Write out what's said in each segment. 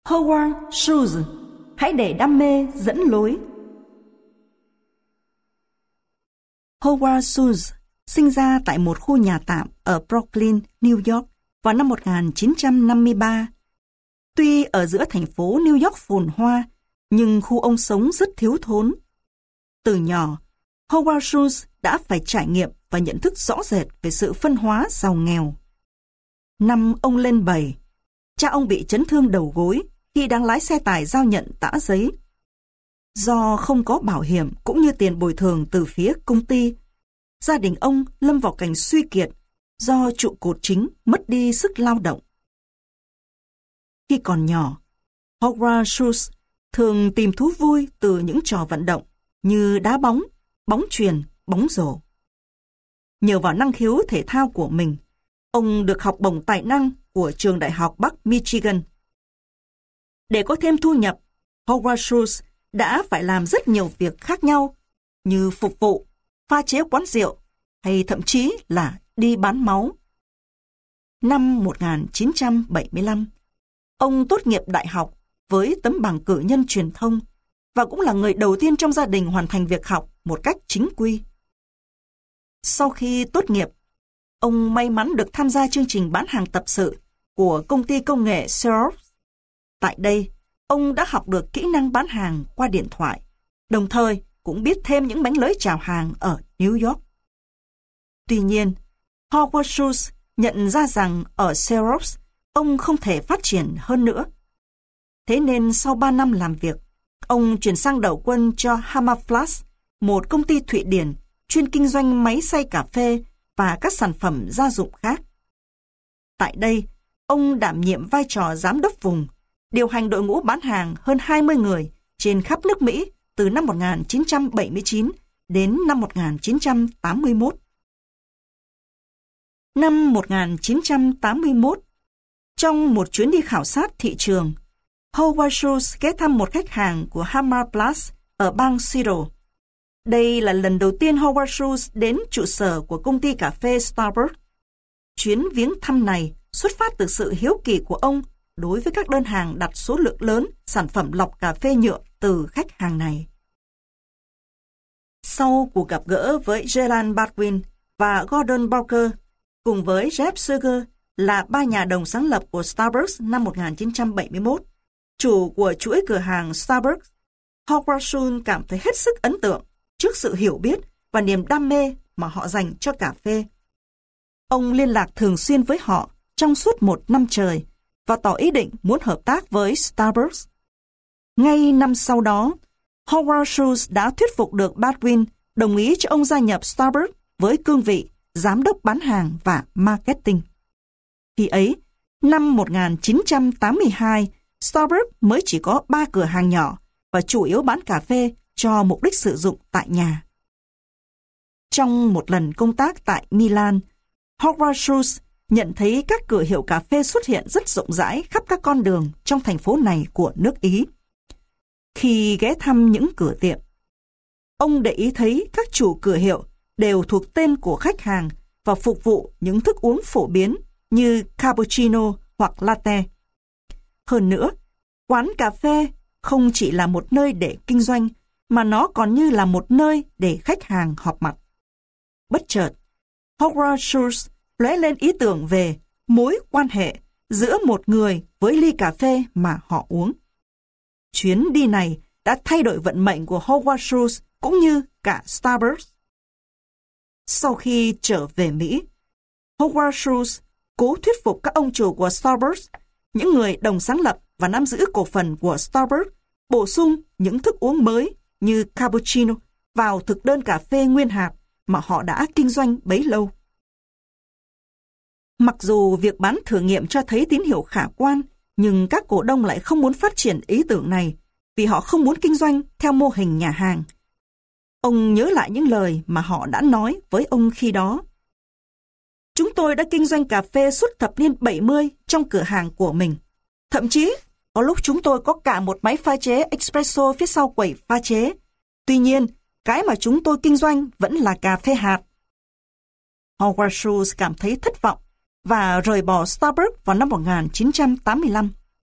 Howard Schultz, hãy để đam mê dẫn lối. Howard Schultz sinh ra tại một khu nhà tạm ở Brooklyn, New York vào năm 1953. Tuy ở giữa thành phố New York phồn hoa, nhưng khu ông sống rất thiếu thốn. Từ nhỏ, Howard Schultz đã phải trải nghiệm và nhận thức rõ rệt về sự phân hóa giàu nghèo. Năm ông lên 7, cha ông bị chấn thương đầu gối khi đang lái xe tải giao nhận tã giấy. Do không có bảo hiểm cũng như tiền bồi thường từ phía công ty, gia đình ông lâm vào cảnh suy kiệt do trụ cột chính mất đi sức lao động. Khi còn nhỏ, Howard Schultz thường tìm thú vui từ những trò vận động như đá bóng, bóng chuyền, bóng rổ. Nhờ vào năng khiếu thể thao của mình, ông được học bổng tài năng của trường đại học Bắc Michigan. Để có thêm thu nhập, Howard Schultz đã phải làm rất nhiều việc khác nhau như phục vụ, pha chế quán rượu hay thậm chí là đi bán máu. Năm 1975, ông tốt nghiệp đại học với tấm bằng cử nhân truyền thông và cũng là người đầu tiên trong gia đình hoàn thành việc học một cách chính quy. Sau khi tốt nghiệp, ông may mắn được tham gia chương trình bán hàng tập sự của công ty công nghệ Xerox. Tại đây, ông đã học được kỹ năng bán hàng qua điện thoại, đồng thời cũng biết thêm những bánh lưới chào hàng ở New York. Tuy nhiên, Howard Schultz nhận ra rằng ở Xerox, ông không thể phát triển hơn nữa. Thế nên sau 3 năm làm việc, ông chuyển sang đầu quân cho Hammerflasch, một công ty Thụy Điển chuyên kinh doanh máy xay cà phê và các sản phẩm gia dụng khác. Tại đây, ông đảm nhiệm vai trò giám đốc vùng, điều hành đội ngũ bán hàng hơn 20 người trên khắp nước Mỹ từ năm 1979 đến năm 1981. Năm 1981, trong một chuyến đi khảo sát thị trường, Howard Schultz ghé thăm một khách hàng của Hammerflasch ở bang Seattle. Đây là lần đầu tiên Howard Schultz đến trụ sở của công ty cà phê Starbucks. Chuyến viếng thăm này xuất phát từ sự hiếu kỳ của ông đối với các đơn hàng đặt số lượng lớn sản phẩm lọc cà phê nhựa từ khách hàng này. Sau cuộc gặp gỡ với Gerald Baldwin và Gordon Barker, cùng với Jeff Sugar là 3 nhà đồng sáng lập của Starbucks năm 1971, chủ của chuỗi cửa hàng Starbucks, Howard Schultz cảm thấy hết sức ấn tượng trước sự hiểu biết và niềm đam mê mà họ dành cho cà phê. Ông liên lạc thường xuyên với họ trong suốt 1 năm trời và tỏ ý định muốn hợp tác với Starbucks. Ngay năm sau đó, Howard Schultz đã thuyết phục được Baldwin đồng ý cho ông gia nhập Starbucks với cương vị giám đốc bán hàng và marketing. Khi ấy, năm 1982, Starbucks mới chỉ có 3 cửa hàng nhỏ và chủ yếu bán cà phê cho mục đích sử dụng tại nhà. Trong một lần công tác tại Milan, Howard Schultz nhận thấy các cửa hiệu cà phê xuất hiện rất rộng rãi khắp các con đường trong thành phố này của nước Ý. Khi ghé thăm những cửa tiệm, ông để ý thấy các chủ cửa hiệu đều thuộc tên của khách hàng và phục vụ những thức uống phổ biến như cappuccino hoặc latte. Hơn nữa, quán cà phê không chỉ là một nơi để kinh doanh, mà nó còn như là một nơi để khách hàng họp mặt. Bất chợt, Howard Schultz lóe lên ý tưởng về mối quan hệ giữa một người với ly cà phê mà họ uống. Chuyến đi này đã thay đổi vận mệnh của Howard Schultz cũng như cả Starbucks. Sau khi trở về Mỹ, Howard Schultz cố thuyết phục các ông chủ của Starbucks, những người đồng sáng lập và nắm giữ cổ phần của Starbucks, bổ sung những thức uống mới như cappuccino vào thực đơn cà phê nguyên hạt mà họ đã kinh doanh bấy lâu. Mặc dù việc bán thử nghiệm cho thấy tín hiệu khả quan, nhưng các cổ đông lại không muốn phát triển ý tưởng này vì họ không muốn kinh doanh theo mô hình nhà hàng. Ông nhớ lại những lời mà họ đã nói với ông khi đó. Chúng tôi đã kinh doanh cà phê suốt thập niên 70 trong cửa hàng của mình. Thậm chí, có lúc chúng tôi có cả một máy pha chế espresso phía sau quầy pha chế. Tuy nhiên, cái mà chúng tôi kinh doanh vẫn là cà phê hạt. Howard Schultz cảm thấy thất vọng và rời bỏ Starbucks vào năm 1985.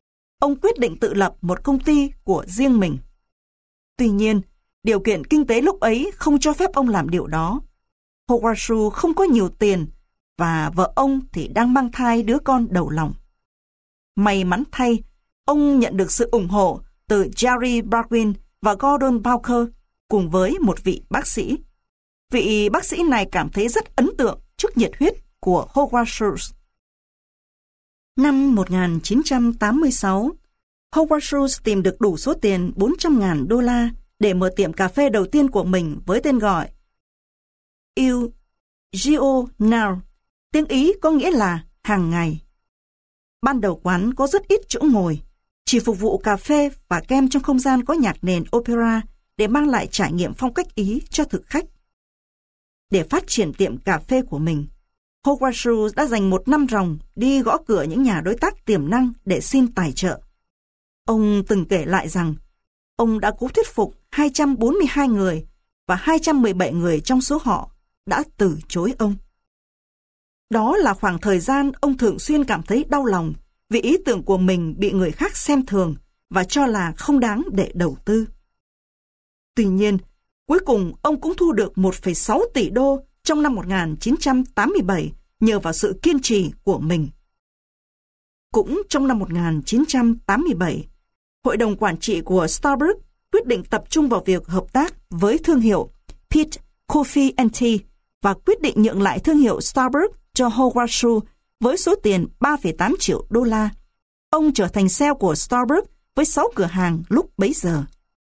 ông quyết định tự lập một công ty của riêng mình. Tuy nhiên, điều kiện kinh tế lúc ấy không cho phép ông làm điều đó. Howard Schultz không có nhiều tiền và vợ ông thì đang mang thai đứa con đầu lòng. May mắn thay, ông nhận được sự ủng hộ từ Jerry Baldwin và Gordon Bowker cùng với một vị bác sĩ. Vị bác sĩ này cảm thấy rất ấn tượng trước nhiệt huyết của Howard Schultz. Năm 1986, Howard Schultz tìm được đủ số tiền $400,000 để mở tiệm cà phê đầu tiên của mình với tên gọi Il Giornale, tiếng Ý có nghĩa là hàng ngày. Ban đầu quán có rất ít chỗ ngồi, chỉ phục vụ cà phê và kem trong không gian có nhạc nền opera để mang lại trải nghiệm phong cách Ý cho thực khách. Để phát triển tiệm cà phê của mình, Howard Schultz đã dành 1 năm ròng đi gõ cửa những nhà đối tác tiềm năng để xin tài trợ. Ông từng kể lại rằng ông đã cố thuyết phục 242 người và 217 người trong số họ đã từ chối ông. Đó là khoảng thời gian ông thường xuyên cảm thấy đau lòng vì ý tưởng của mình bị người khác xem thường và cho là không đáng để đầu tư. Tuy nhiên, cuối cùng ông cũng thu được 1,6 tỷ đô trong năm 1987 nhờ vào sự kiên trì của mình. Cũng trong năm 1987, Hội đồng Quản trị của Starbucks quyết định tập trung vào việc hợp tác với thương hiệu Peet's Coffee and Tea và quyết định nhượng lại thương hiệu Starbucks cho Howard Schultz với số tiền $3,8 triệu. Ông trở thành CEO của Starbucks với 6 cửa hàng lúc bấy giờ.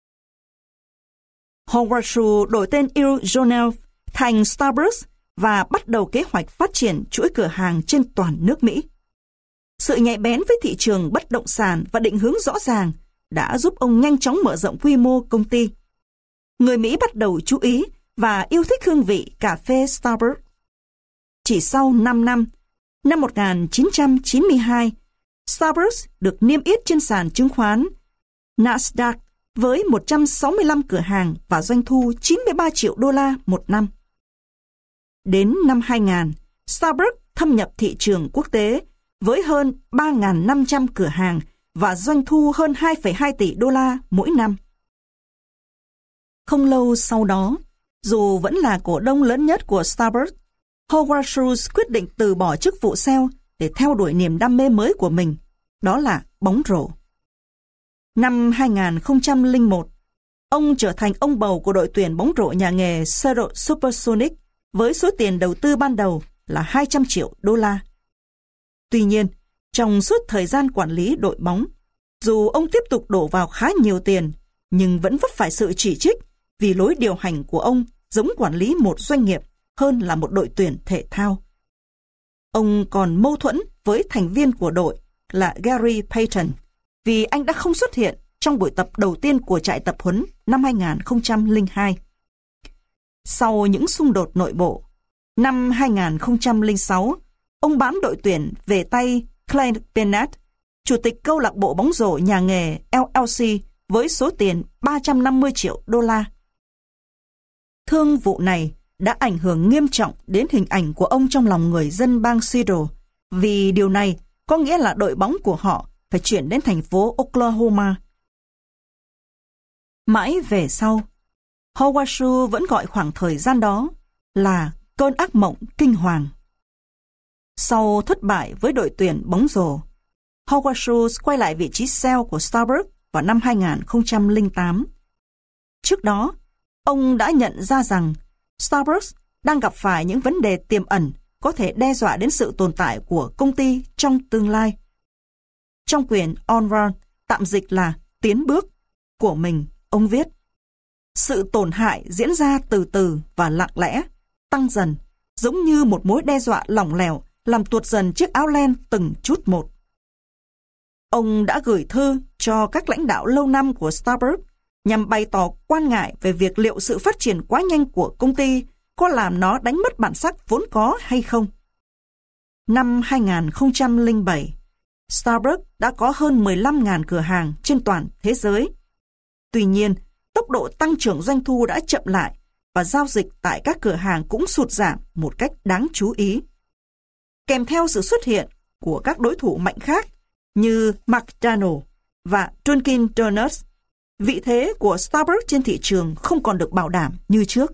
Howard Schultz đổi tên Il Giornale thành Starbucks và bắt đầu kế hoạch phát triển chuỗi cửa hàng trên toàn nước Mỹ. Sự nhạy bén với thị trường bất động sản và định hướng rõ ràng đã giúp ông nhanh chóng mở rộng quy mô công ty. Người Mỹ bắt đầu chú ý và yêu thích hương vị cà phê Starbucks. Chỉ sau 5 năm, năm 1992, Starbucks được niêm yết trên sàn chứng khoán Nasdaq với 165 cửa hàng và doanh thu $93 triệu một năm. Đến năm 2000, Starbucks thâm nhập thị trường quốc tế với hơn 3.500 cửa hàng và doanh thu hơn $2,2 tỷ mỗi năm. Không lâu sau đó, dù vẫn là cổ đông lớn nhất của Starbucks, Howard Schultz quyết định từ bỏ chức vụ CEO để theo đuổi niềm đam mê mới của mình, đó là bóng rổ. Năm 2001, ông trở thành ông bầu của đội tuyển bóng rổ nhà nghề Seattle Supersonics với số tiền đầu tư ban đầu là $200 triệu. Tuy nhiên, trong suốt thời gian quản lý đội bóng, dù ông tiếp tục đổ vào khá nhiều tiền, nhưng vẫn vấp phải sự chỉ trích vì lối điều hành của ông giống quản lý một doanh nghiệp hơn là một đội tuyển thể thao. Ông còn mâu thuẫn với thành viên của đội là Gary Payton vì anh đã không xuất hiện trong buổi tập đầu tiên của trại tập huấn năm 2002. Sau những xung đột nội bộ, năm 2006, ông bán đội tuyển về tay Clint Bennett, chủ tịch câu lạc bộ bóng rổ nhà nghề LLC với số tiền $350 triệu. Thương vụ này đã ảnh hưởng nghiêm trọng đến hình ảnh của ông trong lòng người dân bang Seattle, vì điều này có nghĩa là đội bóng của họ phải chuyển đến thành phố Oklahoma. Mãi về sau, Howard Schultz vẫn gọi khoảng thời gian đó là cơn ác mộng kinh hoàng. Sau thất bại với đội tuyển bóng rổ, Howard Schultz quay lại vị trí CEO của Starbucks vào năm 2008. Trước đó, ông đã nhận ra rằng Starbucks đang gặp phải những vấn đề tiềm ẩn có thể đe dọa đến sự tồn tại của công ty trong tương lai. Trong quyển Onward, tạm dịch là Tiến bước, của mình, ông viết: sự tổn hại diễn ra từ từ và lặng lẽ, tăng dần, giống như một mối đe dọa lỏng lẻo làm tuột dần chiếc áo len từng chút một. Ông đã gửi thư cho các lãnh đạo lâu năm của Starbucks nhằm bày tỏ quan ngại về việc liệu sự phát triển quá nhanh của công ty có làm nó đánh mất bản sắc vốn có hay không. Năm 2007, Starbucks đã có hơn 15.000 cửa hàng trên toàn thế giới. Tuy nhiên, tốc độ tăng trưởng doanh thu đã chậm lại và giao dịch tại các cửa hàng cũng sụt giảm một cách đáng chú ý. Kèm theo sự xuất hiện của các đối thủ mạnh khác như McDonald's, và Dunkin' Donuts, vị thế của Starbucks trên thị trường không còn được bảo đảm như trước.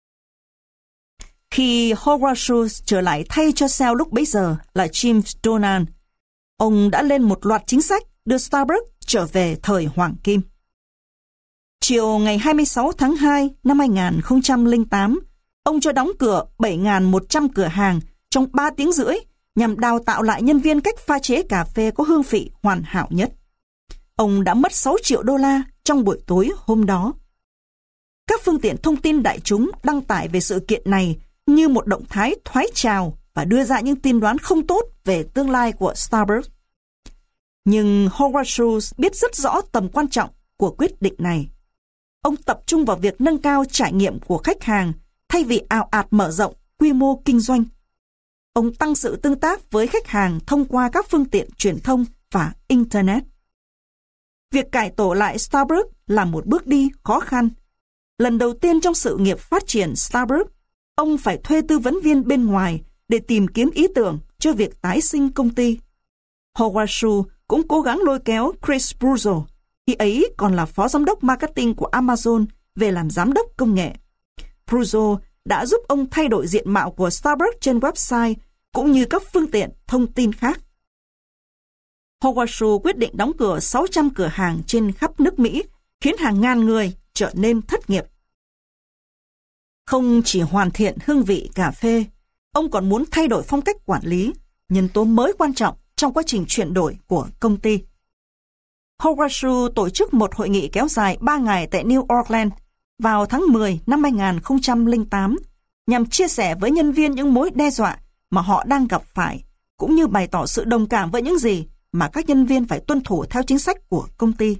Khi Howard Schultz trở lại thay cho Shell lúc bấy giờ là Jim Donnan, ông đã lên một loạt chính sách đưa Starbucks trở về thời hoàng kim. Chiều ngày 26 tháng 2 năm 2008, ông cho đóng cửa 7.100 cửa hàng trong 3 tiếng rưỡi nhằm đào tạo lại nhân viên cách pha chế cà phê có hương vị hoàn hảo nhất. Ông đã mất 6 triệu đô la trong buổi tối hôm đó. Các phương tiện thông tin đại chúng đăng tải về sự kiện này như một động thái thoái trào và đưa ra những tin đoán không tốt về tương lai của Starbucks. Nhưng Howard Schultz biết rất rõ tầm quan trọng của quyết định này. Ông tập trung vào việc nâng cao trải nghiệm của khách hàng thay vì ào ạt mở rộng quy mô kinh doanh. Ông tăng sự tương tác với khách hàng thông qua các phương tiện truyền thông và Internet. Việc cải tổ lại Starbucks là một bước đi khó khăn. Lần đầu tiên trong sự nghiệp phát triển Starbucks, ông phải thuê tư vấn viên bên ngoài để tìm kiếm ý tưởng cho việc tái sinh công ty. Howard Schultz cũng cố gắng lôi kéo Chris Bruzzo, khi ấy còn là phó giám đốc marketing của Amazon, về làm giám đốc công nghệ. Bruzzo đã giúp ông thay đổi diện mạo của Starbucks trên website cũng như các phương tiện thông tin khác. Howard Schultz quyết định đóng cửa 600 cửa hàng trên khắp nước Mỹ, khiến hàng ngàn người trở nên thất nghiệp. Không chỉ hoàn thiện hương vị cà phê, ông còn muốn thay đổi phong cách quản lý, nhân tố mới quan trọng trong quá trình chuyển đổi của công ty. Howard Schultz tổ chức một hội nghị kéo dài 3 ngày tại New Orleans vào tháng 10 năm 2008 nhằm chia sẻ với nhân viên những mối đe dọa mà họ đang gặp phải, cũng như bày tỏ sự đồng cảm với những gì mà các nhân viên phải tuân thủ theo chính sách của công ty.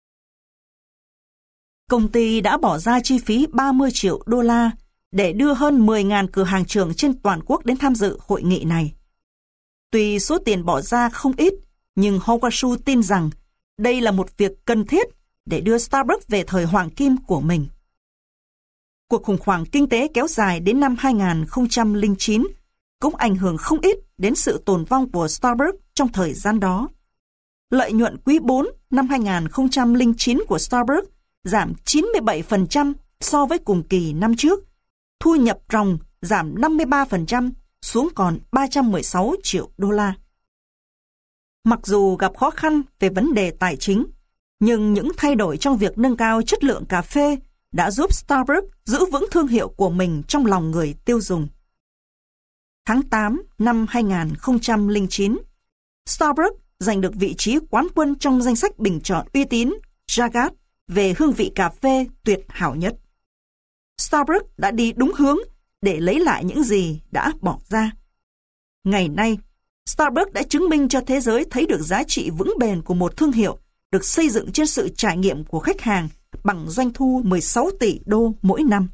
Công ty đã bỏ ra chi phí 30 triệu đô la để đưa hơn 10.000 cửa hàng trưởng trên toàn quốc đến tham dự hội nghị này. Tuy số tiền bỏ ra không ít, nhưng Howard Schultz tin rằng đây là một việc cần thiết để đưa Starbucks về thời hoàng kim của mình. Cuộc khủng hoảng kinh tế kéo dài đến năm 2009 cũng ảnh hưởng không ít đến sự tồn vong của Starbucks trong thời gian đó. Lợi nhuận quý 4 năm 2009 của Starbucks giảm 97% so với cùng kỳ năm trước, thu nhập ròng giảm 53% xuống còn 316 triệu đô la. Mặc dù gặp khó khăn về vấn đề tài chính, nhưng những thay đổi trong việc nâng cao chất lượng cà phê đã giúp Starbucks giữ vững thương hiệu của mình trong lòng người tiêu dùng. Tháng 8 năm 2009, Starbucks giành được vị trí quán quân trong danh sách bình chọn uy tín Jagat về hương vị cà phê tuyệt hảo nhất. Starbucks đã đi đúng hướng để lấy lại những gì đã bỏ ra. Ngày nay, Starbucks đã chứng minh cho thế giới thấy được giá trị vững bền của một thương hiệu được xây dựng trên sự trải nghiệm của khách hàng bằng doanh thu 16 tỷ đô mỗi năm.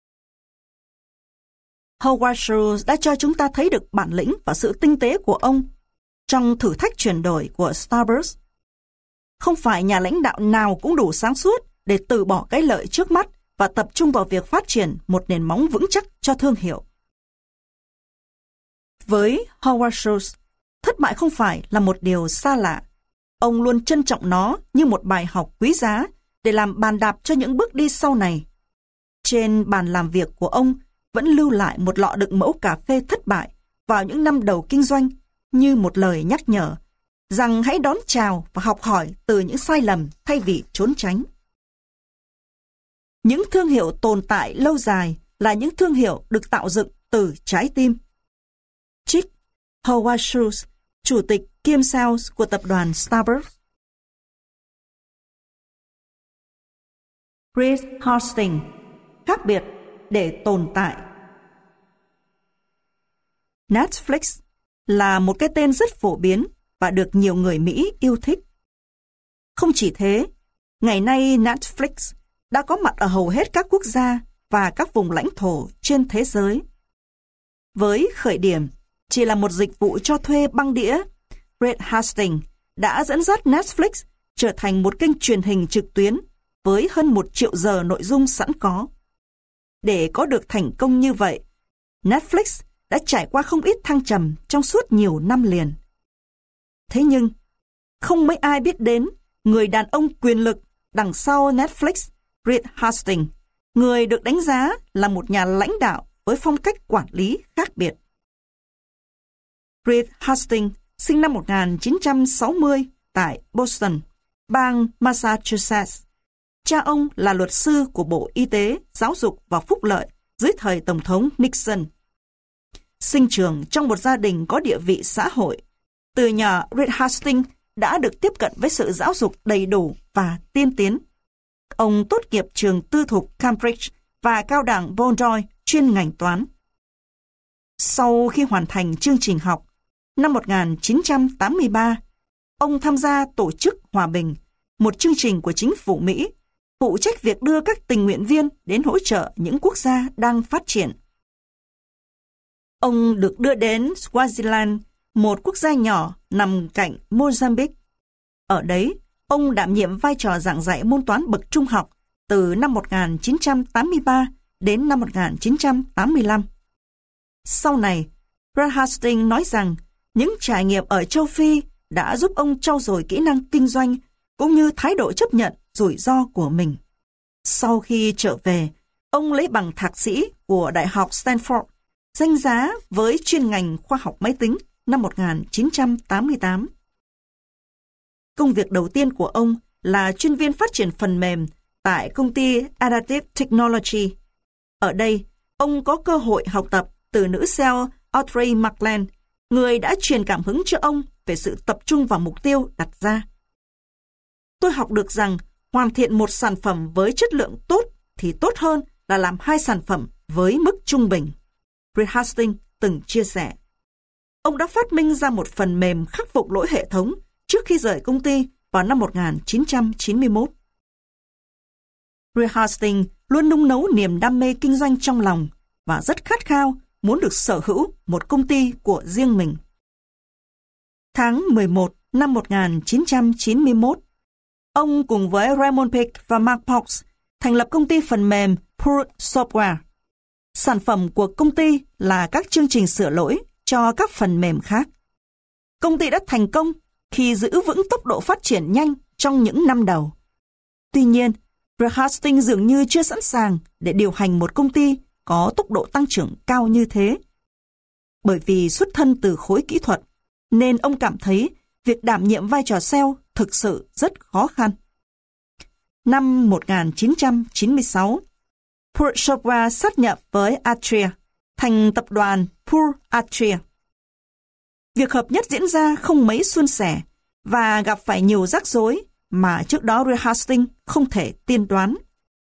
Howard Schultz đã cho chúng ta thấy được bản lĩnh và sự tinh tế của ông trong thử thách chuyển đổi của Starbucks. Không phải nhà lãnh đạo nào cũng đủ sáng suốt để từ bỏ cái lợi trước mắt và tập trung vào việc phát triển một nền móng vững chắc cho thương hiệu. Với Howard Schultz, thất bại không phải là một điều xa lạ. Ông luôn trân trọng nó như một bài học quý giá để làm bàn đạp cho những bước đi sau này. Trên bàn làm việc của ông vẫn lưu lại một lọ đựng mẫu cà phê thất bại vào những năm đầu kinh doanh như một lời nhắc nhở rằng hãy đón chào và học hỏi từ những sai lầm thay vì trốn tránh. Những thương hiệu tồn tại lâu dài là những thương hiệu được tạo dựng từ trái tim. Trích Howard Schultz, chủ tịch kiêm sales của tập đoàn Starbucks. Chris Hastings, khác biệt để tồn tại. Netflix là một cái tên rất phổ biến và được nhiều người Mỹ yêu thích. Không chỉ thế, ngày nay Netflix đã có mặt ở hầu hết các quốc gia và các vùng lãnh thổ trên thế giới. Với khởi điểm chỉ là một dịch vụ cho thuê băng đĩa, Reed Hastings đã dẫn dắt Netflix trở thành một kênh truyền hình trực tuyến với hơn 1 triệu giờ nội dung sẵn có. Để có được thành công như vậy, Netflix đã trải qua không ít thăng trầm trong suốt nhiều năm liền. Thế nhưng, không mấy ai biết đến người đàn ông quyền lực đằng sau Netflix, Reed Hastings, người được đánh giá là một nhà lãnh đạo với phong cách quản lý khác biệt. Reed Hastings sinh năm 1960 tại Boston, bang Massachusetts. Cha ông là luật sư của Bộ Y tế, Giáo dục và Phúc lợi dưới thời Tổng thống Nixon. Sinh trưởng trong một gia đình có địa vị xã hội, từ nhỏ Reed Hastings đã được tiếp cận với sự giáo dục đầy đủ và tiên tiến. Ông tốt nghiệp trường tư thục Cambridge và cao đẳng Bowdoin chuyên ngành toán. Sau khi hoàn thành chương trình học, năm 1983, ông tham gia Tổ chức Hòa bình, một chương trình của chính phủ Mỹ, phụ trách việc đưa các tình nguyện viên đến hỗ trợ những quốc gia đang phát triển. Ông được đưa đến Swaziland, một quốc gia nhỏ nằm cạnh Mozambique. Ở đấy, ông đảm nhiệm vai trò giảng dạy môn toán bậc trung học từ năm 1983 đến năm 1985. Sau này, Reed Hastings nói rằng những trải nghiệm ở châu Phi đã giúp ông trau dồi kỹ năng kinh doanh cũng như thái độ chấp nhận rủi ro của mình. Sau khi trở về, ông lấy bằng thạc sĩ của Đại học Stanford, danh giá với chuyên ngành khoa học máy tính năm 1988. Công việc đầu tiên của ông là chuyên viên phát triển phần mềm tại công ty Adaptive Technology. Ở đây, ông có cơ hội học tập từ nữ CEO Audrey McLean, người đã truyền cảm hứng cho ông về sự tập trung vào mục tiêu đặt ra. Tôi học được rằng hoàn thiện một sản phẩm với chất lượng tốt thì tốt hơn là làm 2 sản phẩm với mức trung bình. Reed Hastings từng chia sẻ. Ông đã phát minh ra một phần mềm khắc phục lỗi hệ thống trước khi rời công ty vào năm 1991. Reed Hastings luôn nung nấu niềm đam mê kinh doanh trong lòng và rất khát khao muốn được sở hữu một công ty của riêng mình. Tháng 11 năm 1991, ông cùng với Raymond Peck và Mark Fox thành lập công ty phần mềm Pure Software. Sản phẩm của công ty là các chương trình sửa lỗi cho các phần mềm khác. Công ty đã thành công khi giữ vững tốc độ phát triển nhanh trong những năm đầu. Tuy nhiên, Reed Hastings dường như chưa sẵn sàng để điều hành một công ty có tốc độ tăng trưởng cao như thế. Bởi vì xuất thân từ khối kỹ thuật, nên ông cảm thấy việc đảm nhiệm vai trò sale thực sự rất khó khăn. Năm 1996, Pure Software sát nhập với Altria, thành tập đoàn Pure Altria. Việc hợp nhất diễn ra không mấy suôn sẻ và gặp phải nhiều rắc rối mà trước đó Reed Hastings không thể tiên đoán.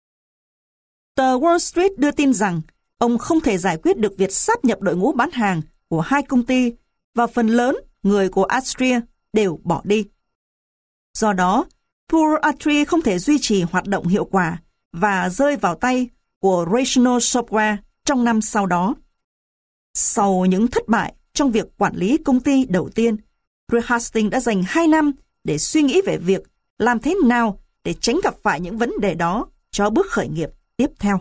Tờ Wall Street đưa tin rằng ông không thể giải quyết được việc sáp nhập đội ngũ bán hàng của 2 công ty và phần lớn người của Altria đều bỏ đi. Do đó, Pure Altria không thể duy trì hoạt động hiệu quả và rơi vào tay của Rational Software trong năm sau đó. Sau những thất bại trong việc quản lý công ty đầu tiên, Reed Hastings đã dành 2 năm để suy nghĩ về việc làm thế nào để tránh gặp phải những vấn đề đó cho bước khởi nghiệp tiếp theo.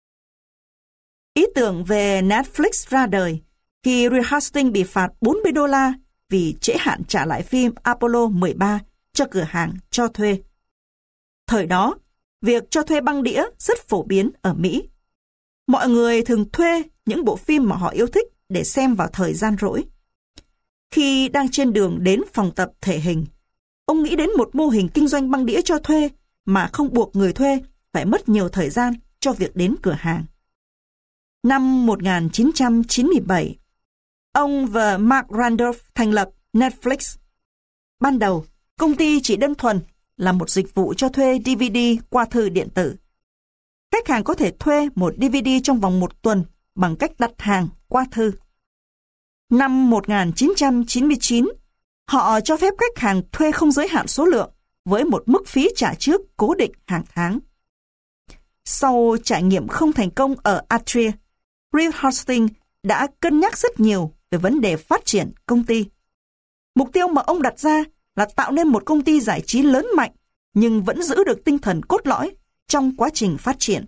Ý tưởng về Netflix ra đời khi Reed Hastings bị phạt $40 vì trễ hạn trả lại phim Apollo 13 cho cửa hàng cho thuê. Thời đó, việc cho thuê băng đĩa rất phổ biến ở Mỹ. Mọi người thường thuê những bộ phim mà họ yêu thích để xem vào thời gian rỗi. Khi đang trên đường đến phòng tập thể hình, ông nghĩ đến một mô hình kinh doanh băng đĩa cho thuê mà không buộc người thuê phải mất nhiều thời gian cho việc đến cửa hàng. Năm 1997, ông và Mark Randolph thành lập Netflix. Ban đầu, công ty chỉ đơn thuần là một dịch vụ cho thuê DVD qua thư điện tử. Khách hàng có thể thuê một DVD trong vòng 1 tuần bằng cách đặt hàng qua thư. Năm 1999, họ cho phép khách hàng thuê không giới hạn số lượng với một mức phí trả trước cố định hàng tháng. Sau trải nghiệm không thành công ở Altria, Reed Hastings đã cân nhắc rất nhiều về vấn đề phát triển công ty. Mục tiêu mà ông đặt ra là tạo nên một công ty giải trí lớn mạnh nhưng vẫn giữ được tinh thần cốt lõi trong quá trình phát triển.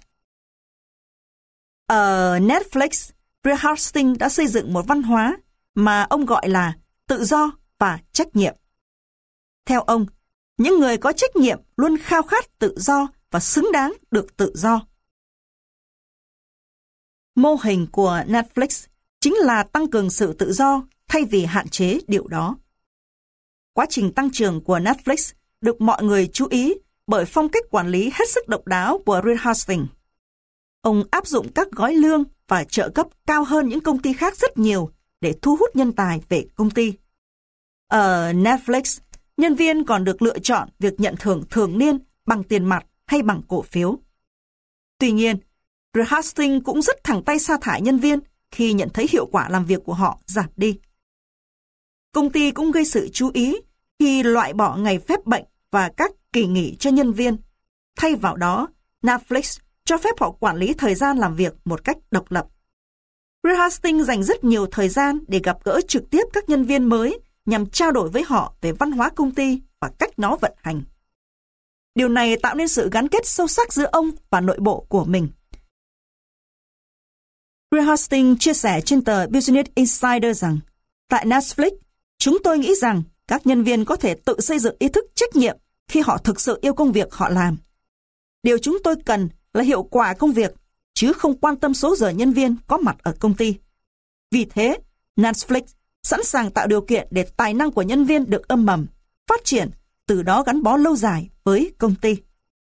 Ở Netflix, Reed Hastings đã xây dựng một văn hóa mà ông gọi là tự do và trách nhiệm. Theo ông, Những người có trách nhiệm luôn khao khát tự do và xứng đáng được tự do. Mô hình của Netflix chính là tăng cường sự tự do thay vì hạn chế điều đó. Quá trình tăng trưởng của Netflix được mọi người chú ý bởi phong cách quản lý hết sức độc đáo của Reed Hastings. Ông áp dụng các gói lương và trợ cấp cao hơn những công ty khác rất nhiều để thu hút nhân tài về công ty. Ở Netflix, nhân viên còn được lựa chọn việc nhận thưởng thường niên bằng tiền mặt hay bằng cổ phiếu. Tuy nhiên, Reed Hastings cũng rất thẳng tay sa thải nhân viên khi nhận thấy hiệu quả làm việc của họ giảm đi. Công ty cũng gây sự chú ý khi loại bỏ ngày phép bệnh và các kỳ nghỉ cho nhân viên. Thay vào đó, Netflix cho phép họ quản lý thời gian làm việc một cách độc lập. Reed Hastings dành rất nhiều thời gian để gặp gỡ trực tiếp các nhân viên mới nhằm trao đổi với họ về văn hóa công ty và cách nó vận hành. Điều này tạo nên sự gắn kết sâu sắc giữa ông và nội bộ của mình. Reed Hastings chia sẻ trên tờ Business Insider rằng, tại Netflix, chúng tôi nghĩ rằng các nhân viên có thể tự xây dựng ý thức trách nhiệm khi họ thực sự yêu công việc họ làm. Điều chúng tôi cần là hiệu quả công việc, chứ không quan tâm số giờ nhân viên có mặt ở công ty. Vì thế, Netflix sẵn sàng tạo điều kiện để tài năng của nhân viên được âm mầm, phát triển, từ đó gắn bó lâu dài với công ty.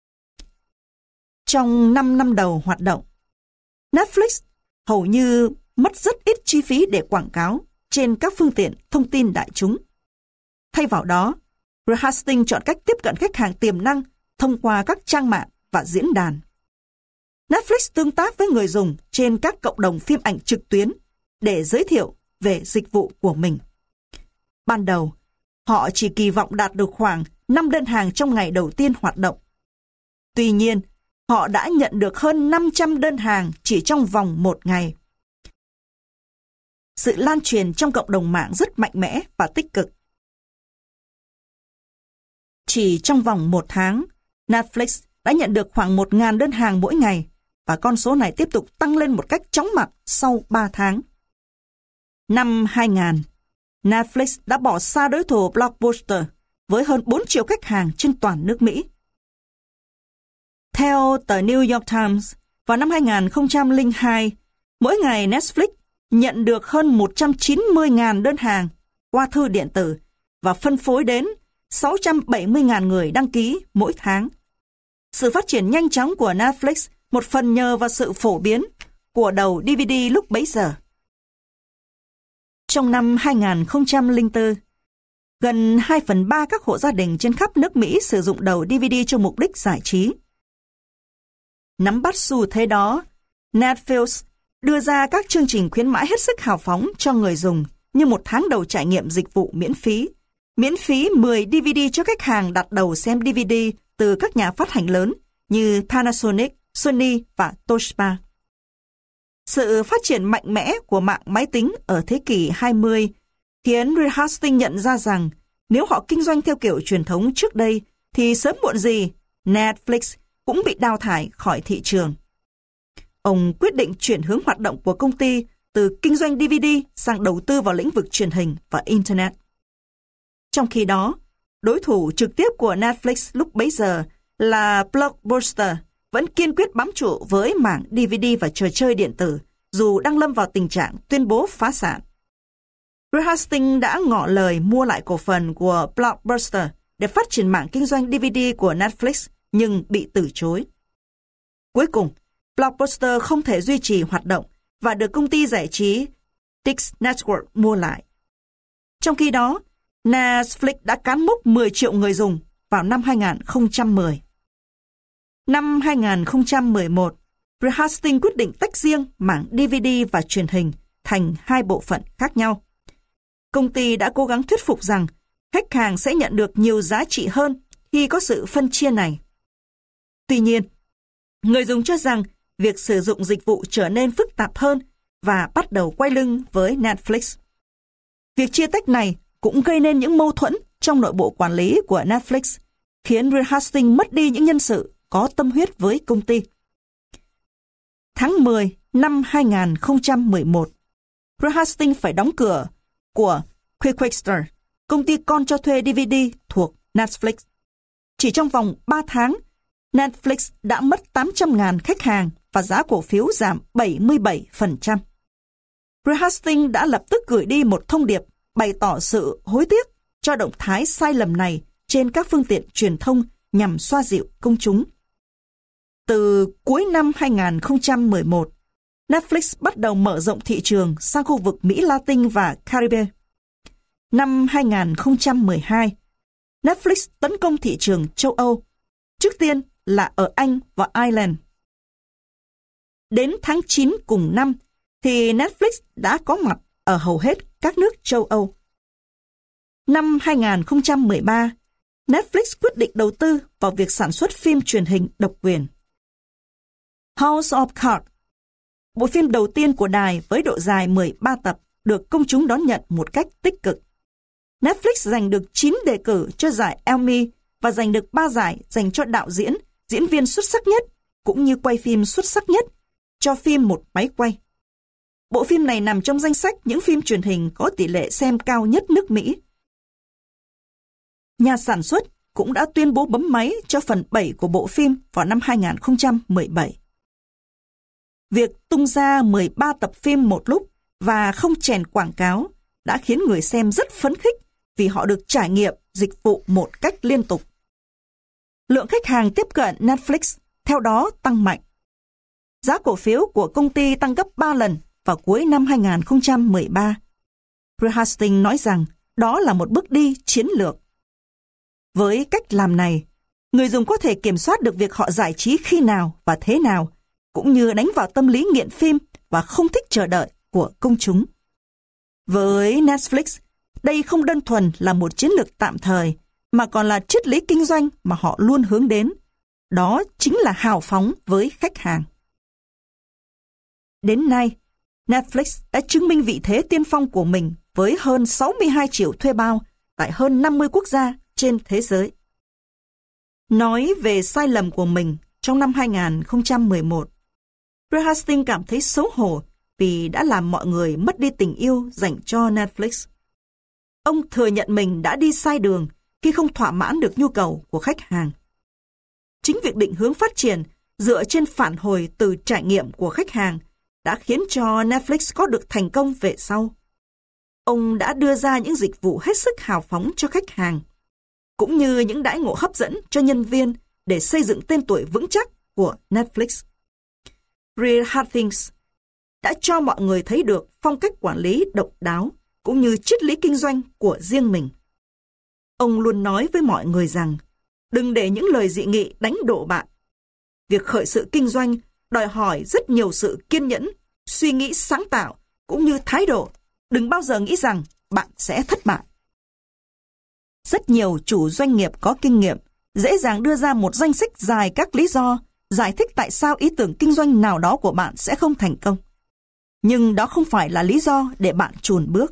Trong 5 năm đầu hoạt động, Netflix hầu như mất rất ít chi phí để quảng cáo trên các phương tiện thông tin đại chúng. Thay vào đó, Reed Hastings chọn cách tiếp cận khách hàng tiềm năng thông qua các trang mạng và diễn đàn. Netflix tương tác với người dùng trên các cộng đồng phim ảnh trực tuyến để giới thiệu về dịch vụ của mình. Ban đầu, họ chỉ kỳ vọng đạt được khoảng 5 đơn hàng trong ngày đầu tiên hoạt động. Tuy nhiên, họ đã nhận được hơn 500 đơn hàng chỉ trong vòng 1 ngày. Sự lan truyền trong cộng đồng mạng rất mạnh mẽ và tích cực. Chỉ trong vòng 1 tháng, Netflix đã nhận được khoảng 1.000 đơn hàng mỗi ngày, và con số này tiếp tục tăng lên một cách chóng mặt sau 3 tháng. Năm 2000, Netflix đã bỏ xa đối thủ Blockbuster với hơn 4 triệu khách hàng trên toàn nước Mỹ. Theo tờ New York Times, vào năm 2002, mỗi ngày Netflix nhận được hơn 190.000 đơn hàng qua thư điện tử và phân phối đến 670.000 người đăng ký mỗi tháng. Sự phát triển nhanh chóng của Netflix một phần nhờ vào sự phổ biến của đầu DVD lúc bấy giờ. Trong năm 2004, gần 2/3 các hộ gia đình trên khắp nước Mỹ sử dụng đầu DVD cho mục đích giải trí. Nắm bắt xu thế đó, Netflix đưa ra các chương trình khuyến mãi hết sức hào phóng cho người dùng như một tháng đầu trải nghiệm dịch vụ miễn phí 10 DVD cho khách hàng đặt đầu xem DVD từ các nhà phát hành lớn như Panasonic, Sony và Toshiba. Sự phát triển mạnh mẽ của mạng máy tính ở thế kỷ 20 khiến Reed Hastings nhận ra rằng nếu họ kinh doanh theo kiểu truyền thống trước đây thì sớm muộn gì Netflix cũng bị đào thải khỏi thị trường. Ông quyết định chuyển hướng hoạt động của công ty từ kinh doanh DVD sang đầu tư vào lĩnh vực truyền hình và Internet. Trong khi đó, đối thủ trực tiếp của Netflix lúc bấy giờ là Blockbuster vẫn kiên quyết bám trụ với mảng DVD và trò chơi điện tử, dù đang lâm vào tình trạng tuyên bố phá sản. Reed Hastings đã ngỏ lời mua lại cổ phần của Blockbuster để phát triển mảng kinh doanh DVD của Netflix, nhưng bị từ chối. Cuối cùng, Blockbuster không thể duy trì hoạt động và được công ty giải trí Dish Network mua lại. Trong khi đó, Netflix đã cán mốc 10 triệu người dùng vào năm 2010. Năm 2011, Reed Hastings quyết định tách riêng mảng DVD và truyền hình thành 2 bộ phận khác nhau. Công ty đã cố gắng thuyết phục rằng khách hàng sẽ nhận được nhiều giá trị hơn khi có sự phân chia này. Tuy nhiên, người dùng cho rằng việc sử dụng dịch vụ trở nên phức tạp hơn và bắt đầu quay lưng với Netflix. Việc chia tách này cũng gây nên những mâu thuẫn trong nội bộ quản lý của Netflix, khiến Reed Hastings mất đi những nhân sự có tâm huyết với công ty. Tháng 10 năm 2011, Reed Hastings phải đóng cửa của Quickster, công ty con cho thuê DVD thuộc Netflix. chỉ trong vòng 3 tháng, Netflix đã mất 800.000 khách hàng và giá cổ phiếu giảm 77%. Reed Hastings đã lập tức gửi đi một thông điệp bày tỏ sự hối tiếc cho động thái sai lầm này trên các phương tiện truyền thông nhằm xoa dịu công chúng. Từ cuối năm 2011, Netflix bắt đầu mở rộng thị trường sang khu vực Mỹ Latin và Caribe. Năm 2012, Netflix tấn công thị trường châu Âu, trước tiên là ở Anh và Ireland. Đến tháng 9 cùng năm, thì Netflix đã có mặt ở hầu hết các nước châu Âu. Năm 2013, Netflix quyết định đầu tư vào việc sản xuất phim truyền hình độc quyền. House of Cards, bộ phim đầu tiên của đài với độ dài 13 tập, được công chúng đón nhận một cách tích cực. Netflix giành được 9 đề cử cho giải Emmy và giành được 3 giải dành cho đạo diễn, diễn viên xuất sắc nhất, cũng như quay phim xuất sắc nhất cho phim Một Máy Quay. Bộ phim này nằm trong danh sách những phim truyền hình có tỷ lệ xem cao nhất nước Mỹ. Nhà sản xuất cũng đã tuyên bố bấm máy cho phần 7 của bộ phim vào năm 2017. Việc tung ra 13 tập phim một lúc và không chèn quảng cáo đã khiến người xem rất phấn khích vì họ được trải nghiệm dịch vụ một cách liên tục. Lượng khách hàng tiếp cận Netflix theo đó tăng mạnh. Giá cổ phiếu của công ty tăng gấp 3 lần vào cuối năm 2013. Reed Hastings nói rằng đó là một bước đi chiến lược. Với cách làm này, người dùng có thể kiểm soát được việc họ giải trí khi nào và thế nào, cũng như đánh vào tâm lý nghiện phim và không thích chờ đợi của công chúng. Với Netflix, đây không đơn thuần là một chiến lược tạm thời, mà còn là triết lý kinh doanh mà họ luôn hướng đến. Đó chính là hào phóng với khách hàng. Đến nay, Netflix đã chứng minh vị thế tiên phong của mình với hơn 62 triệu thuê bao tại hơn 50 quốc gia trên thế giới. Nói về sai lầm của mình trong năm 2011, Reed Hastings cảm thấy xấu hổ vì đã làm mọi người mất đi tình yêu dành cho Netflix. Ông thừa nhận mình đã đi sai đường khi không thỏa mãn được nhu cầu của khách hàng. Chính việc định hướng phát triển dựa trên phản hồi từ trải nghiệm của khách hàng đã khiến cho Netflix có được thành công về sau. Ông đã đưa ra những dịch vụ hết sức hào phóng cho khách hàng, cũng như những đãi ngộ hấp dẫn cho nhân viên để xây dựng tên tuổi vững chắc của Netflix. Reed Hastings đã cho mọi người thấy được phong cách quản lý độc đáo cũng như triết lý kinh doanh của riêng mình. Ông luôn nói với mọi người rằng đừng để những lời dị nghị đánh đổ bạn. Việc khởi sự kinh doanh đòi hỏi rất nhiều sự kiên nhẫn, suy nghĩ sáng tạo cũng như thái độ. Đừng bao giờ nghĩ rằng bạn sẽ thất bại. Rất nhiều chủ doanh nghiệp có kinh nghiệm dễ dàng đưa ra một danh sách dài các lý do giải thích tại sao ý tưởng kinh doanh nào đó của bạn sẽ không thành công. Nhưng đó không phải là lý do để bạn chùn bước.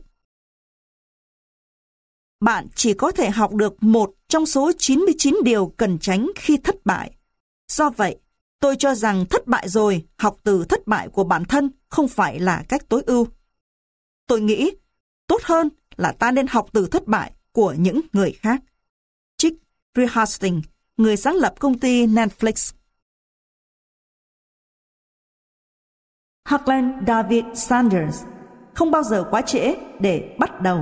Bạn chỉ có thể học được một trong số 99 điều cần tránh khi thất bại. Do vậy, tôi cho rằng thất bại rồi, học từ thất bại của bản thân không phải là cách tối ưu. Tôi nghĩ, tốt hơn là ta nên học từ thất bại của những người khác. Trích Reed Hastings, người sáng lập công ty Netflix. Harlan David Sanders, không bao giờ quá trễ để bắt đầu.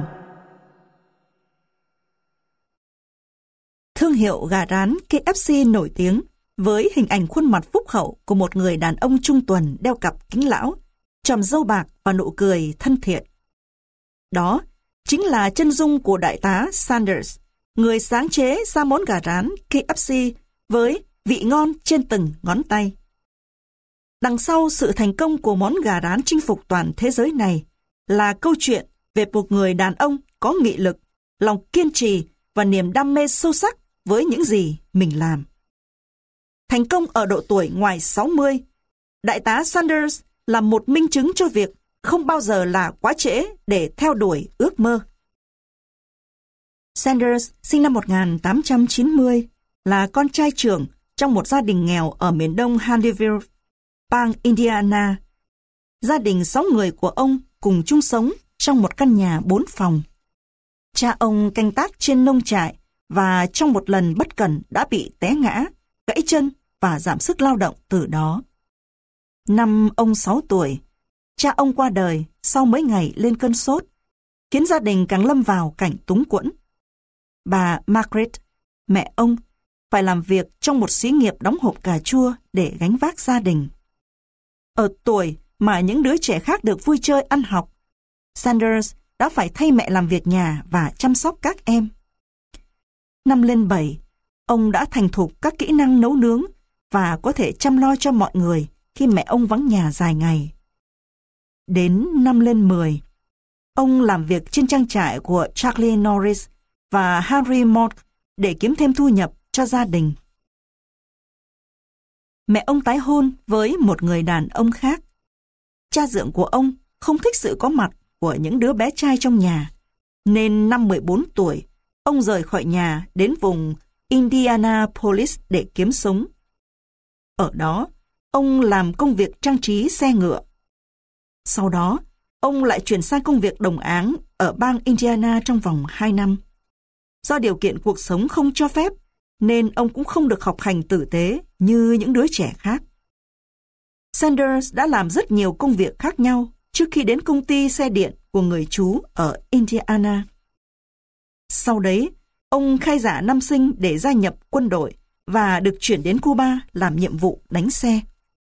Thương hiệu gà rán KFC nổi tiếng với hình ảnh khuôn mặt phúc hậu của một người đàn ông trung tuần đeo cặp kính lão, tròm râu bạc và nụ cười thân thiện. Đó chính là chân dung của đại tá Sanders, người sáng chế ra món gà rán KFC với vị ngon trên từng ngón tay. Đằng sau sự thành công của món gà rán chinh phục toàn thế giới này là câu chuyện về một người đàn ông có nghị lực, lòng kiên trì và niềm đam mê sâu sắc với những gì mình làm. Thành công ở độ tuổi ngoài 60, đại tá Sanders là một minh chứng cho việc không bao giờ là quá trễ để theo đuổi ước mơ. Sanders sinh năm 1890, là con trai trưởng trong một gia đình nghèo ở miền đông Huntsville, bang Indiana. Gia đình 6 người của ông cùng chung sống trong một căn nhà 4 phòng. Cha ông canh tác trên nông trại và trong một lần bất cẩn đã bị té ngã, gãy chân và giảm sức lao động từ đó. Năm ông 6 tuổi, cha ông qua đời sau mấy ngày lên cơn sốt, khiến gia đình càng lâm vào cảnh túng quẫn. Bà Margaret, mẹ ông, phải làm việc trong một xí nghiệp đóng hộp cà chua để gánh vác gia đình. Ở tuổi mà những đứa trẻ khác được vui chơi ăn học, Sanders đã phải thay mẹ làm việc nhà và chăm sóc các em. Năm lên 7, ông đã thành thục các kỹ năng nấu nướng và có thể chăm lo cho mọi người khi mẹ ông vắng nhà dài ngày. Đến năm lên 10, ông làm việc trên trang trại của Charlie Norris và Harry Mott để kiếm thêm thu nhập cho gia đình. Mẹ ông tái hôn với một người đàn ông khác. Cha dượng của ông không thích sự có mặt của những đứa bé trai trong nhà, nên năm 14 tuổi, ông rời khỏi nhà đến vùng Indianapolis để kiếm sống. Ở đó, ông làm công việc trang trí xe ngựa. Sau đó, ông lại chuyển sang công việc đồng áng ở bang Indiana trong vòng 2 năm. Do điều kiện cuộc sống không cho phép, nên ông cũng không được học hành tử tế như những đứa trẻ khác. Sanders đã làm rất nhiều công việc khác nhau trước khi đến công ty xe điện của người chú ở Indiana. Sau đấy, ông khai giả năm sinh để gia nhập quân đội và được chuyển đến Cuba làm nhiệm vụ đánh xe.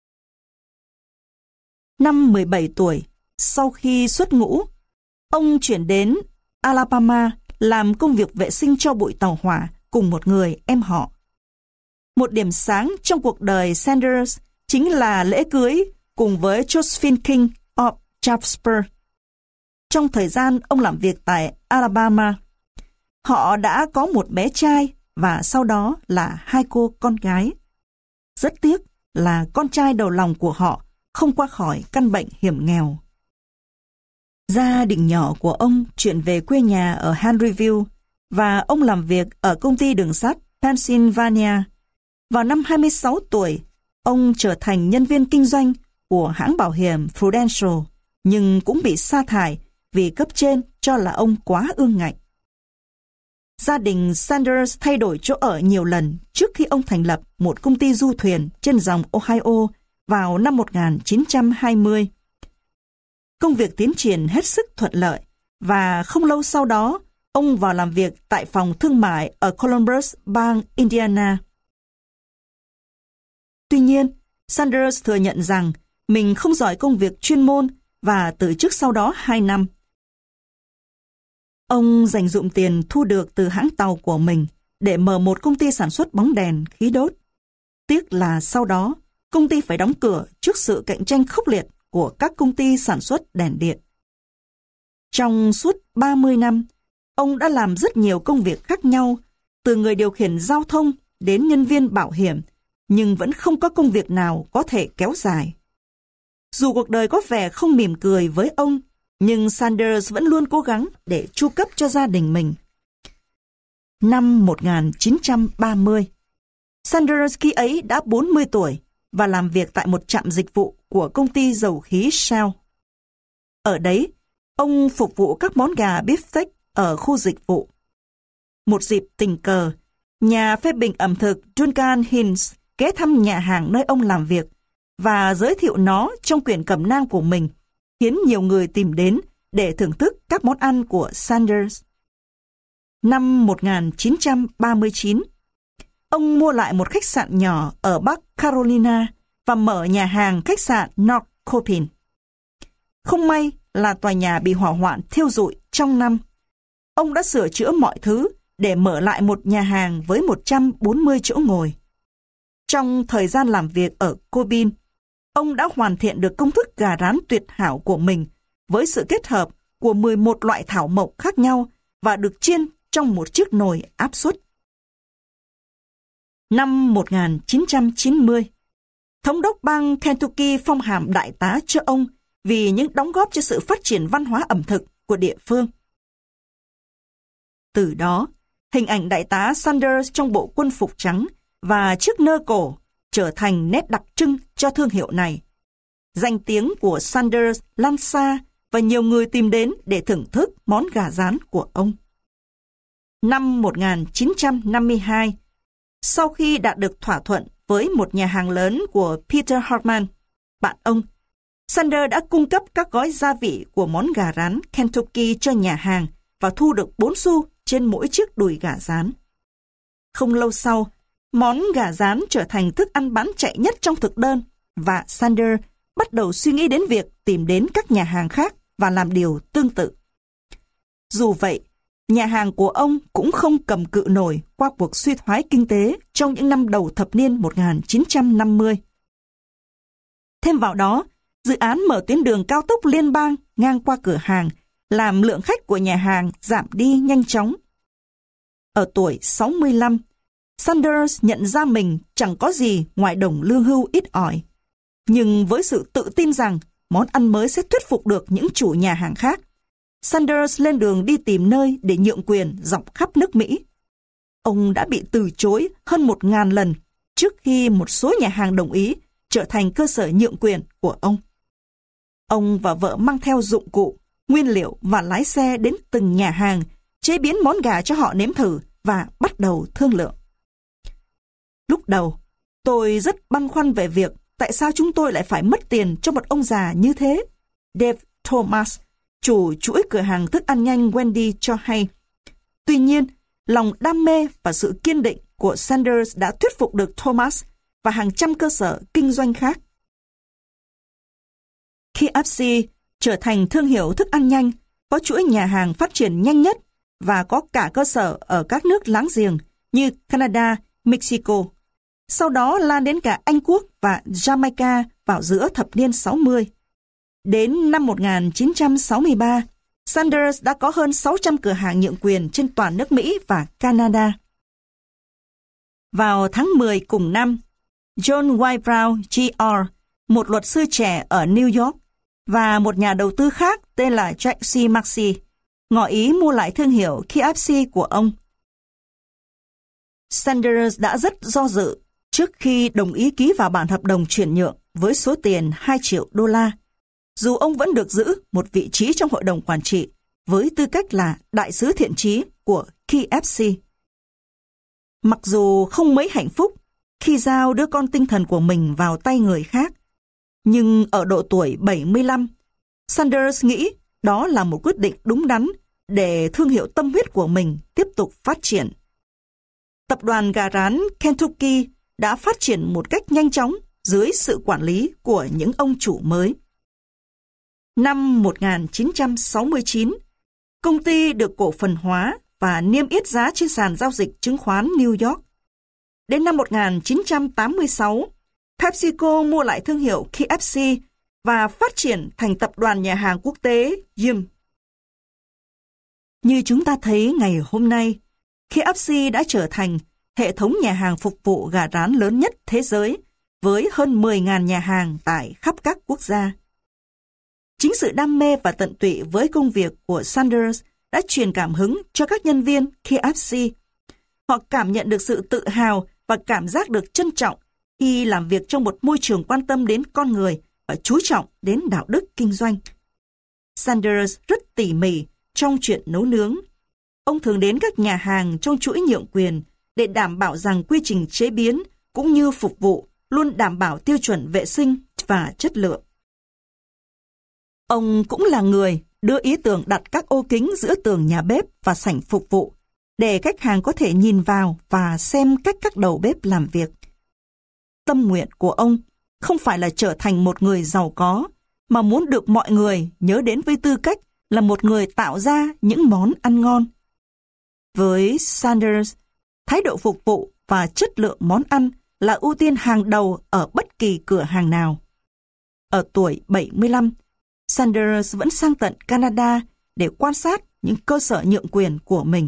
Năm 17 tuổi, sau khi xuất ngũ, ông chuyển đến Alabama làm công việc vệ sinh cho bụi tàu hỏa cùng một người em họ. Một điểm sáng trong cuộc đời Sanders chính là lễ cưới cùng với Josephine King of Jasper. Trong thời gian ông làm việc tại Alabama, họ đã có một bé trai và sau đó là 2 cô con gái. Rất tiếc là con trai đầu lòng của họ không qua khỏi căn bệnh hiểm nghèo. Gia đình nhỏ của ông chuyển về quê nhà ở Henryville và ông làm việc ở công ty đường sắt Pennsylvania. Vào năm 26 tuổi, ông trở thành nhân viên kinh doanh của hãng bảo hiểm Prudential, nhưng cũng bị sa thải vì cấp trên cho là ông quá ương ngạnh. Gia đình Sanders thay đổi chỗ ở nhiều lần trước khi ông thành lập một công ty du thuyền trên dòng Ohio vào năm 1920. Công việc tiến triển hết sức thuận lợi và không lâu sau đó, ông vào làm việc tại phòng thương mại ở Columbus, bang Indiana. Tuy nhiên, Sanders thừa nhận rằng mình không giỏi công việc chuyên môn và từ chức sau đó 2 năm. Ông dành dụm tiền thu được từ hãng tàu của mình để mở một công ty sản xuất bóng đèn khí đốt. Tiếc là sau đó, công ty phải đóng cửa trước sự cạnh tranh khốc liệt của các công ty sản xuất đèn điện. Trong suốt 30 năm, ông đã làm rất nhiều công việc khác nhau, từ người điều khiển giao thông đến nhân viên bảo hiểm, nhưng vẫn không có công việc nào có thể kéo dài. Dù cuộc đời có vẻ không mỉm cười với ông, nhưng Sanders vẫn luôn cố gắng để chu cấp cho gia đình mình. Năm 1930, Sanders khi ấy đã 40 tuổi và làm việc tại một trạm dịch vụ của công ty dầu khí Shell. Ở đấy, ông phục vụ các món gà beefsteak ở khu dịch vụ. Một dịp tình cờ, nhà phê bình ẩm thực Duncan Hines ghé thăm nhà hàng nơi ông làm việc và giới thiệu nó trong quyển cẩm nang của mình, khiến nhiều người tìm đến để thưởng thức các món ăn của Sanders. Năm 1939, ông mua lại một khách sạn nhỏ ở Bắc Carolina và mở nhà hàng khách sạn North Copin. Không may là tòa nhà bị hỏa hoạn thiêu rụi trong năm. Ông đã sửa chữa mọi thứ để mở lại một nhà hàng với 140 chỗ ngồi. Trong thời gian làm việc ở Copin, ông đã hoàn thiện được công thức gà rán tuyệt hảo của mình với sự kết hợp của 11 loại thảo mộc khác nhau và được chiên trong một chiếc nồi áp suất. Năm 1990, Thống đốc bang Kentucky phong hàm đại tá cho ông vì những đóng góp cho sự phát triển văn hóa ẩm thực của địa phương. Từ đó, hình ảnh đại tá Sanders trong bộ quân phục trắng và chiếc nơ cổ trở thành nét đặc trưng cho thương hiệu này. Danh tiếng của Sanders lan xa và nhiều người tìm đến để thưởng thức món gà rán của ông. Năm 1952, sau khi đạt được thỏa thuận với một nhà hàng lớn của Peter Hartman, bạn ông, Sanders đã cung cấp các gói gia vị của món gà rán Kentucky cho nhà hàng và thu được 4 xu trên mỗi chiếc đùi gà rán. Không lâu sau, món gà rán trở thành thức ăn bán chạy nhất trong thực đơn và Sanders bắt đầu suy nghĩ đến việc tìm đến các nhà hàng khác và làm điều tương tự. Dù vậy, nhà hàng của ông cũng không cầm cự nổi qua cuộc suy thoái kinh tế trong những năm đầu thập niên 1950. Thêm vào đó, dự án mở tuyến đường cao tốc liên bang ngang qua cửa hàng làm lượng khách của nhà hàng giảm đi nhanh chóng. Ở tuổi 65, Sanders nhận ra mình chẳng có gì ngoài đồng lương hưu ít ỏi. Nhưng với sự tự tin rằng món ăn mới sẽ thuyết phục được những chủ nhà hàng khác, Sanders lên đường đi tìm nơi để nhượng quyền dọc khắp nước Mỹ. Ông đã bị từ chối hơn 1.000 lần trước khi một số nhà hàng đồng ý trở thành cơ sở nhượng quyền của ông. Ông và vợ mang theo dụng cụ, nguyên liệu và lái xe đến từng nhà hàng, chế biến món gà cho họ nếm thử và bắt đầu thương lượng. Lúc đầu, tôi rất băn khoăn về việc tại sao chúng tôi lại phải mất tiền cho một ông già như thế. Dave Thomas, chủ chuỗi cửa hàng thức ăn nhanh Wendy cho hay. Tuy nhiên, lòng đam mê và sự kiên định của Sanders đã thuyết phục được Thomas và hàng trăm cơ sở kinh doanh khác. KFC trở thành thương hiệu thức ăn nhanh, có chuỗi nhà hàng phát triển nhanh nhất và có cả cơ sở ở các nước láng giềng như Canada, Mexico. Sau đó lan đến cả Anh Quốc và Jamaica vào giữa thập niên 60. Đến năm 1963, Sanders đã có hơn 600 cửa hàng nhượng quyền trên toàn nước Mỹ và Canada. Vào tháng 10 cùng năm, John Y. Brown Jr., một luật sư trẻ ở New York, và một nhà đầu tư khác tên là Jack C. Maxey, ngỏ ý mua lại thương hiệu KFC của ông. Sanders đã rất do dự trước khi đồng ý ký vào bản hợp đồng chuyển nhượng với số tiền $2 triệu, dù ông vẫn được giữ một vị trí trong hội đồng quản trị với tư cách là đại sứ thiện chí của KFC. Mặc dù không mấy hạnh phúc khi giao đứa con tinh thần của mình vào tay người khác, nhưng ở độ tuổi 75, Sanders nghĩ đó là một quyết định đúng đắn để thương hiệu tâm huyết của mình tiếp tục phát triển. Tập đoàn gà rán Kentucky đã phát triển một cách nhanh chóng dưới sự quản lý của những ông chủ mới. Năm 1969, công ty được cổ phần hóa và niêm yết giá trên sàn giao dịch chứng khoán New York. Đến năm 1986, PepsiCo mua lại thương hiệu KFC và phát triển thành tập đoàn nhà hàng quốc tế Yum. Như chúng ta thấy ngày hôm nay, KFC đã trở thành hệ thống nhà hàng phục vụ gà rán lớn nhất thế giới với hơn 10.000 nhà hàng tại khắp các quốc gia. Chính sự đam mê và tận tụy với công việc của Sanders đã truyền cảm hứng cho các nhân viên KFC. Họ cảm nhận được sự tự hào và cảm giác được trân trọng khi làm việc trong một môi trường quan tâm đến con người và chú trọng đến đạo đức kinh doanh. Sanders rất tỉ mỉ trong chuyện nấu nướng. Ông thường đến các nhà hàng trong chuỗi nhượng quyền để đảm bảo rằng quy trình chế biến cũng như phục vụ luôn đảm bảo tiêu chuẩn vệ sinh và chất lượng. Ông cũng là người đưa ý tưởng đặt các ô kính giữa tường nhà bếp và sảnh phục vụ để khách hàng có thể nhìn vào và xem cách các đầu bếp làm việc. Tâm nguyện của ông không phải là trở thành một người giàu có, mà muốn được mọi người nhớ đến với tư cách là một người tạo ra những món ăn ngon. Với Sanders, thái độ phục vụ và chất lượng món ăn là ưu tiên hàng đầu ở bất kỳ cửa hàng nào. Ở tuổi 75, Sanders vẫn sang tận Canada để quan sát những cơ sở nhượng quyền của mình.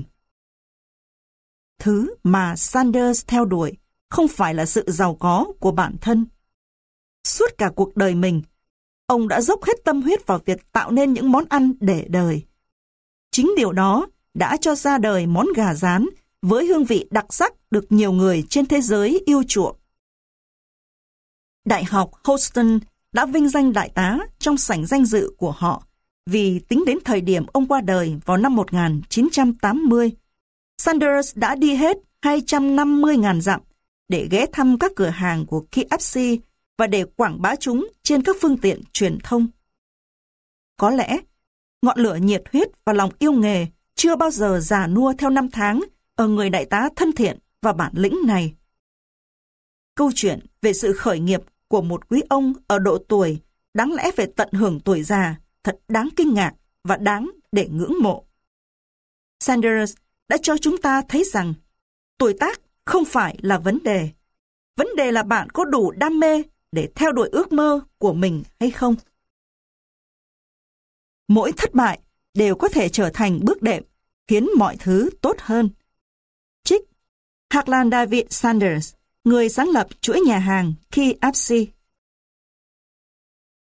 Thứ mà Sanders theo đuổi không phải là sự giàu có của bản thân. Suốt cả cuộc đời mình, ông đã dốc hết tâm huyết vào việc tạo nên những món ăn để đời. Chính điều đó đã cho ra đời món gà rán với hương vị đặc sắc được nhiều người trên thế giới yêu chuộng. Đại học Houston đã vinh danh đại tá trong sảnh danh dự của họ vì tính đến thời điểm ông qua đời vào năm 1980, Sanders đã đi hết 250.000 dặm để ghé thăm các cửa hàng của KFC và để quảng bá chúng trên các phương tiện truyền thông. Có lẽ, ngọn lửa nhiệt huyết và lòng yêu nghề chưa bao giờ già nua theo năm tháng ở người đại tá thân thiện và bản lĩnh này. Câu chuyện về sự khởi nghiệp của một quý ông ở độ tuổi đáng lẽ phải tận hưởng tuổi già thật đáng kinh ngạc và đáng để ngưỡng mộ. Sanders đã cho chúng ta thấy rằng tuổi tác không phải là vấn đề. Vấn đề là bạn có đủ đam mê để theo đuổi ước mơ của mình hay không. Mỗi thất bại đều có thể trở thành bước đệm khiến mọi thứ tốt hơn. Trích Harlan David Sanders, người sáng lập chuỗi nhà hàng KFC.